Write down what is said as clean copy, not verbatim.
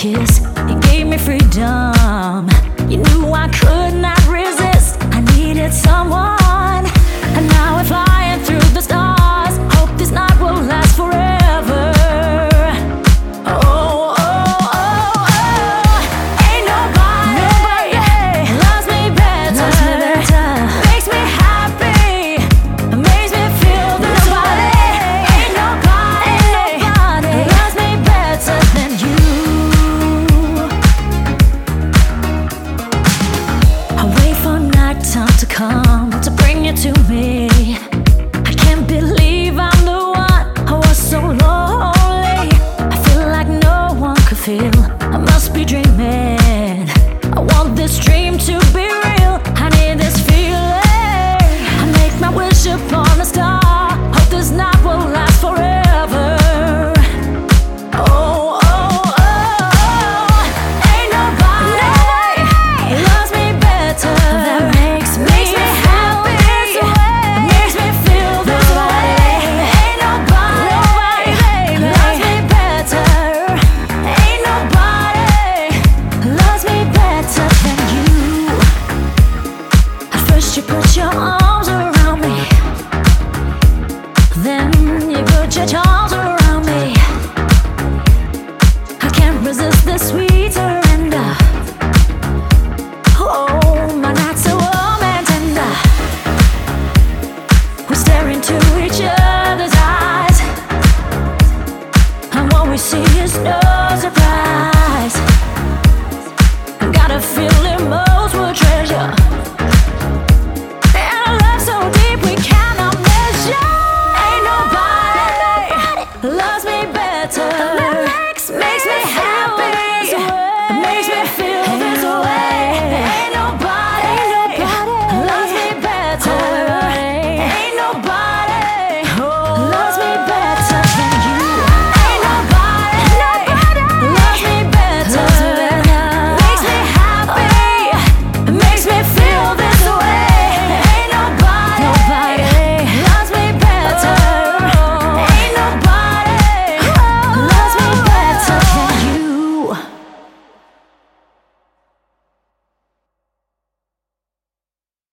kiss, you gave me freedom. You knew I could not resist. I needed someone, and now we're flying through the stars. Hope this night will last forever. Oh, oh, oh, oh. Ain't nobody loves me better. Makes me happy, makes me feel this way. Ain't nobody loves me better than you. I wait for nighttime to come to bring you to me. I can't believe I'm the one. I was so lonely. I feel like no one could feel. I must be dreaming. I want this dream to be real. I need this feeling. I make my wish upon a star. Hope this night will last forever. Oh, oh, oh. Ain't nobody loves me better. That makes me happy, makes me feel this way. Ain't nobody loves me better. Ain't nobody loves me better than you. At first you put your arms around me, then you put your charms around me. I can't resist this sweet surrender. Oh, my night's so warm and tender. We stare into each other's eyes, and what we see is no surprise. Got a feeling most will treasure